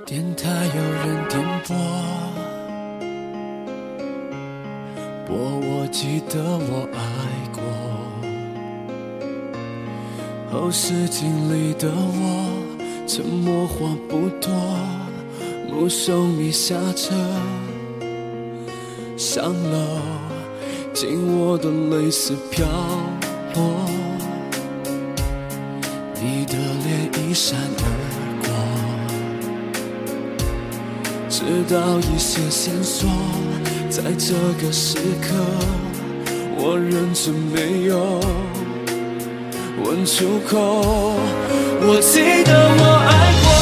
电台有人点播，我记得我爱过。后视镜里的我，沉默话不多，目送你下车上楼，紧握的泪丝飘落，你的脸一闪而过，直到一些线索，在这个时刻，我认真没有问出口。我记得我爱过。